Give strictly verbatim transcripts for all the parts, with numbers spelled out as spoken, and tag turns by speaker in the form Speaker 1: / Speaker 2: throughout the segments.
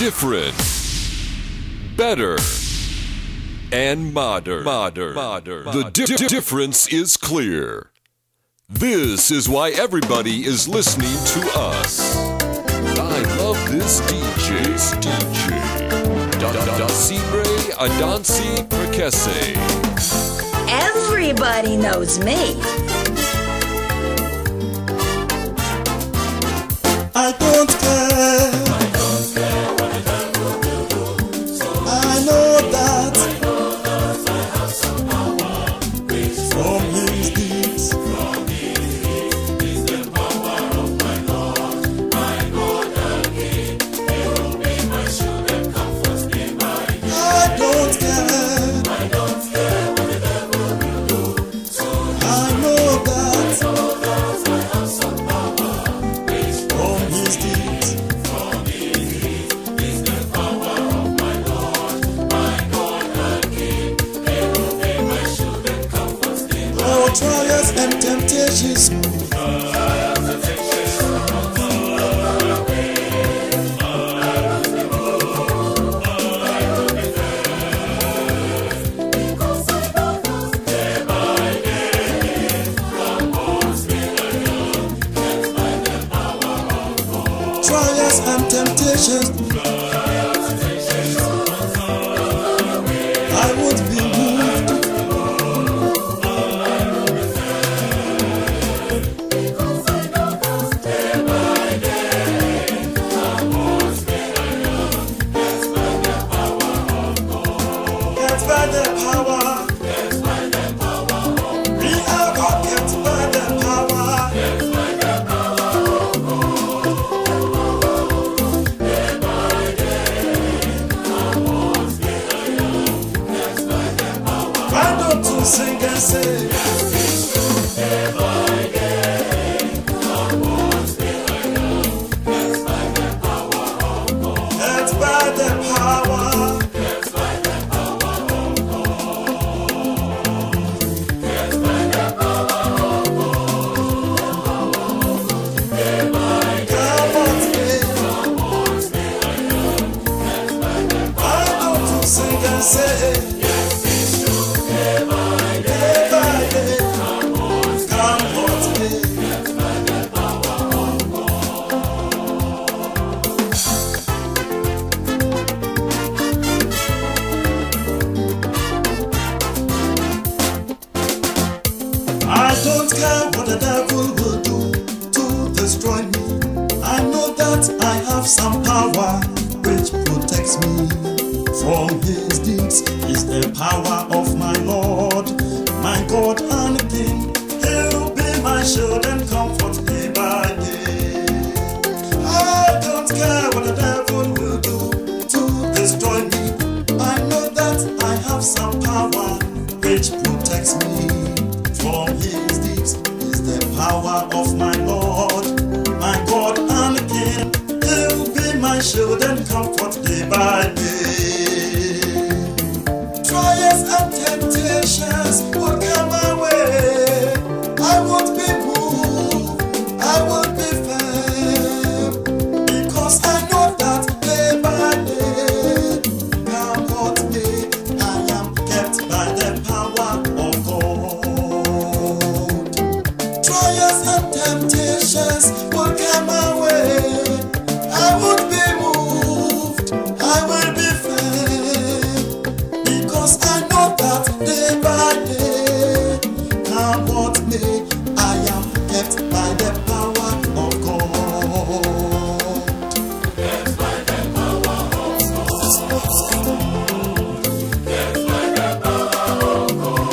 Speaker 1: different, better, and modern. Modern. Modern. The di- di- difference is clear. This is why everybody is listening to us. I love this D J. This D J. Dasibre Adansi Prekese.
Speaker 2: Everybody knows me.
Speaker 3: I don't care.
Speaker 4: I don't care what the devil will do. So
Speaker 3: I know that.
Speaker 4: I know that I have some power. Which
Speaker 3: From his deeds.
Speaker 4: from his deeds is the power of my Lord, my God and King. He will be my shield and comfort me by day.
Speaker 3: I don't care.
Speaker 4: I don't care what the devil will do. So
Speaker 3: I know that.
Speaker 4: I know that I have some power. Which
Speaker 3: From his deeds.
Speaker 4: from his deeds is the power of my Lord, my God and King. He will be my shield and comfort me by
Speaker 3: All trials and temptations. Trials and temptations. I won't be moved. Get by the power. We are all kept by the power. Why don't you sing and say? Get by the power. Come on, stay. Why don't you sing and say? Day by day. Come on, stay. I don't care what the devil will do to destroy me. I know that I have some power which protects me from his deeds. Is the power of my Lord, my God and King. He'll be my shield and comfort me by day. I don't care what the devil will do to destroy me. I know that I have some power which protects me from his deeds. Is the power of my Lord, my God and King. He'll be my shield and comfort day by day. Trials and temptations will come my way. I won't be moved, I won't be firm, because I know that day by day, come what may, I am kept by the power of God. Trials and temptations will come my way. I won't be moved, I will be firm, because I know that day by day, come what may, I am kept by the power of God.
Speaker 4: Get by the power of God. Get by the power of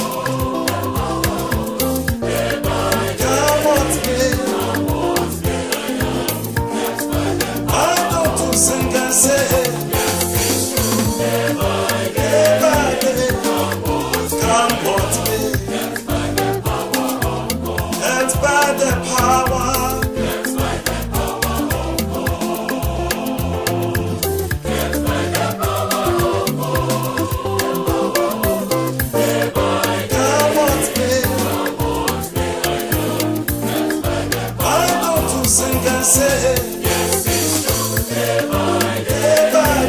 Speaker 4: God. Get by
Speaker 3: Come what may,
Speaker 4: what's good I am. Get by the
Speaker 3: why don't you sing and say,
Speaker 4: day by day.
Speaker 3: day by day, come what may,
Speaker 4: Get by the power of God.
Speaker 3: get by the power.
Speaker 4: Get by the power of God. Get by the power of God. Day by day.
Speaker 3: Come what may,
Speaker 4: What's good I am. Get by the
Speaker 3: why don't you sing and say,
Speaker 4: yes, it's true. Day by day.
Speaker 3: day by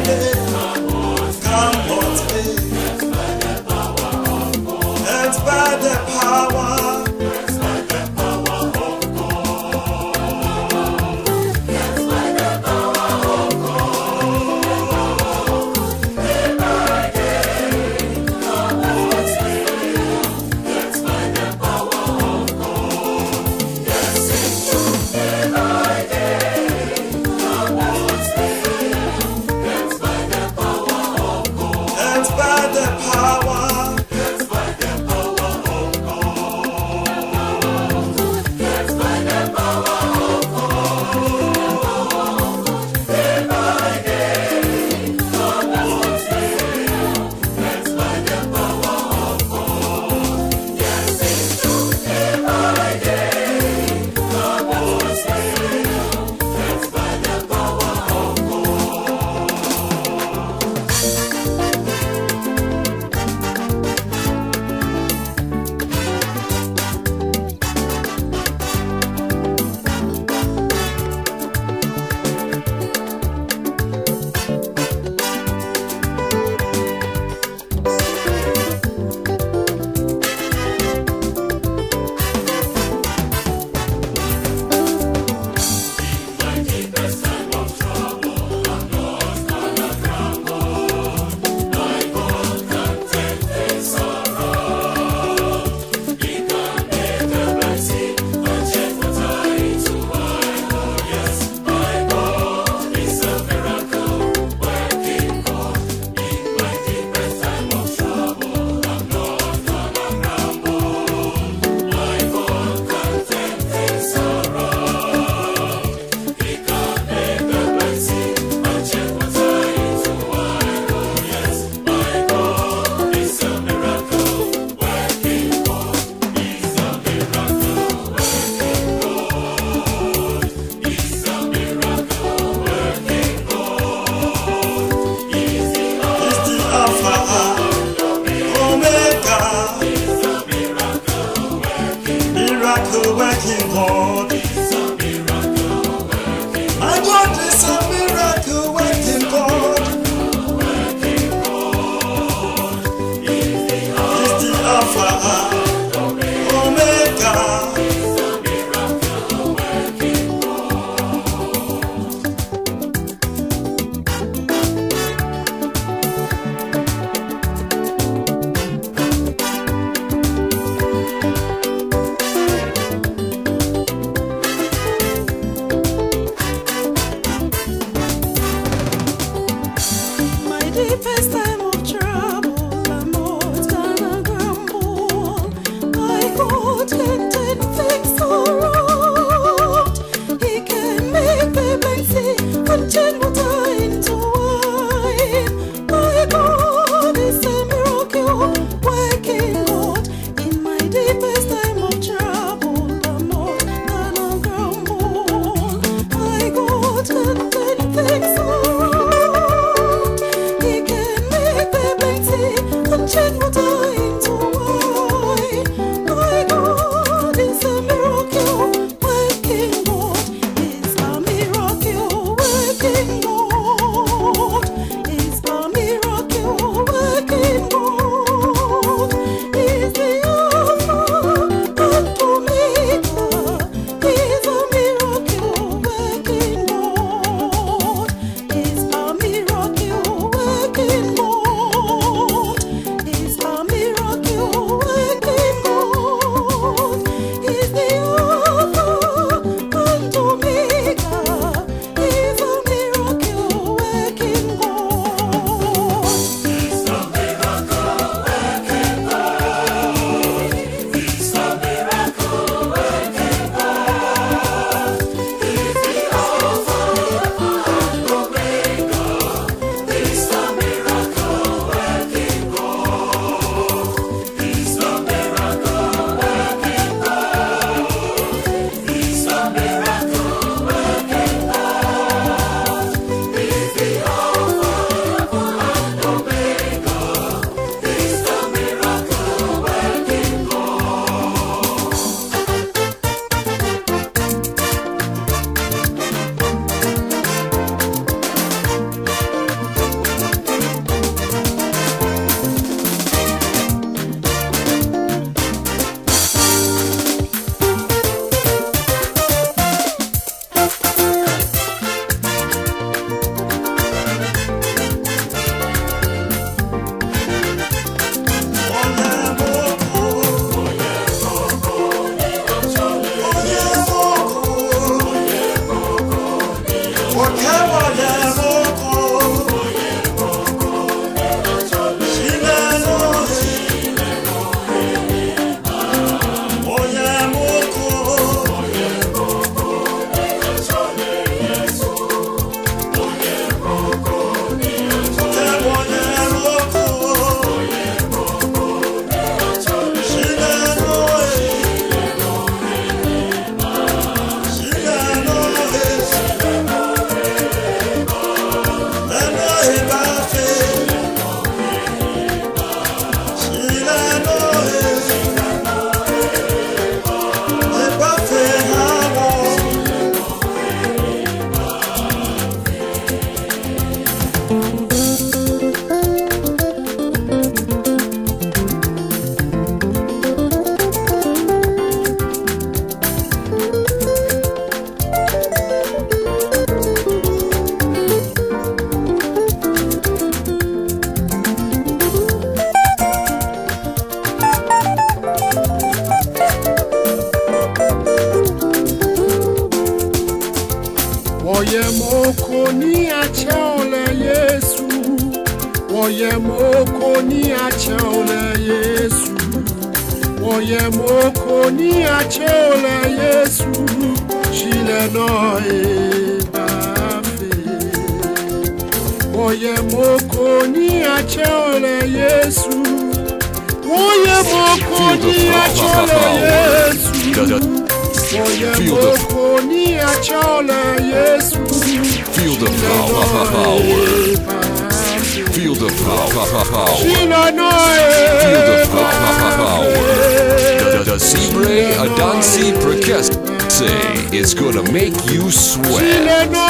Speaker 1: It's gonna make you sweat.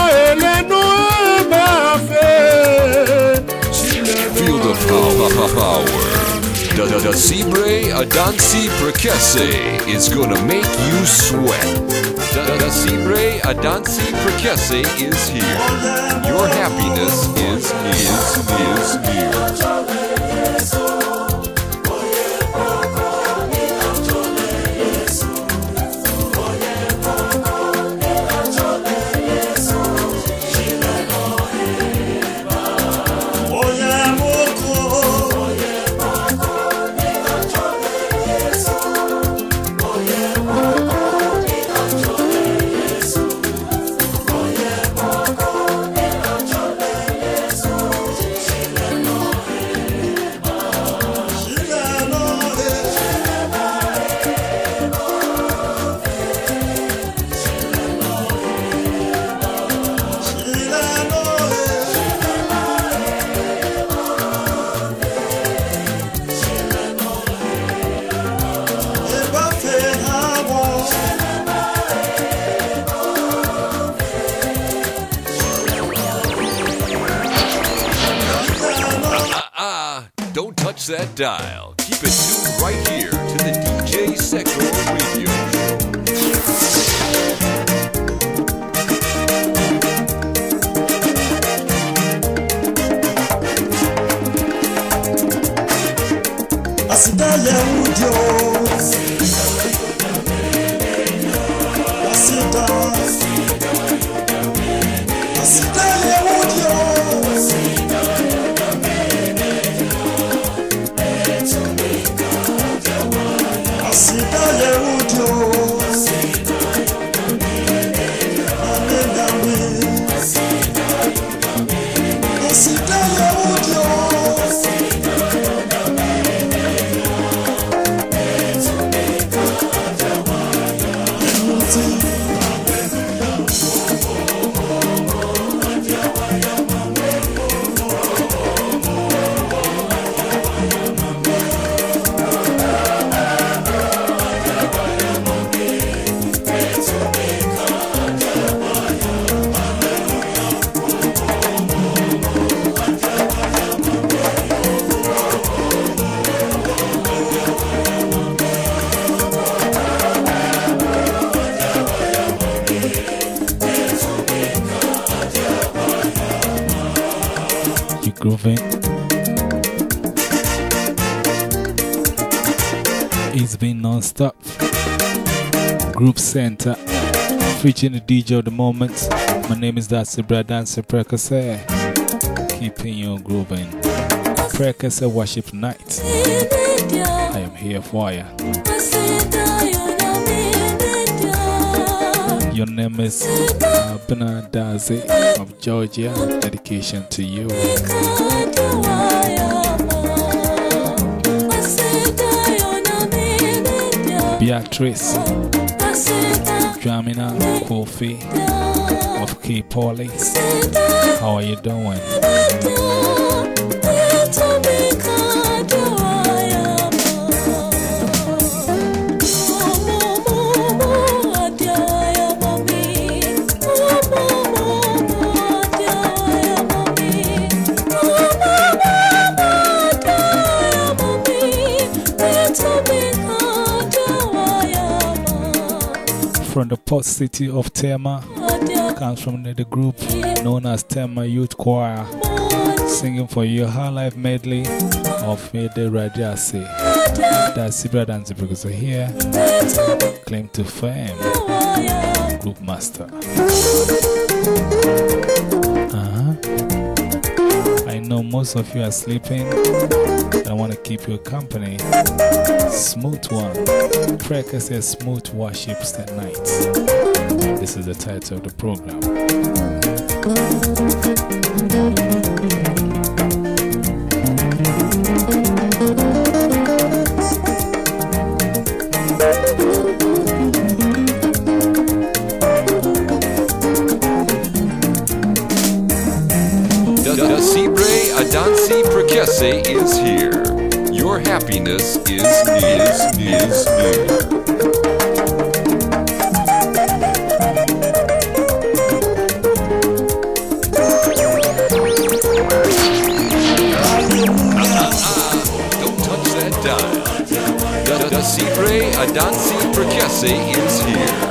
Speaker 1: Feel the power. The Cibre Adansi Prekese is gonna make you sweat. The Cibre Adansi Prekese is here. Your happiness is, is, is here. That dial. Keep it tuned right here to the D J Sector Radio
Speaker 2: Grooving. It's been non-stop. Group Center, featuring the D J of the moment, My name is Datsy Brad Dancy Prekase. Keeping you grooving. Prekase Worship Night. I am here for you. Your name is Abna Dazi of Georgia. Dedication to you. Beatrice Dramina Kofi of K. Pauli. How are you doing? From the port city of Tema, comes from the group known as Tema Youth Choir, singing for you High Life medley of Mede Rajasi. That's Sibra Dancy because here, claim to fame, Group Master. Uh-huh. I know most of you are sleeping. I want to keep you company. Smooth one. Prekase Smooth Worships at Night. This is the title of the program.
Speaker 1: Dasibre Adansi Prekase is here. Your happiness is, is, is near. Don't touch that dial. Dasibre Adansi Prekase is here.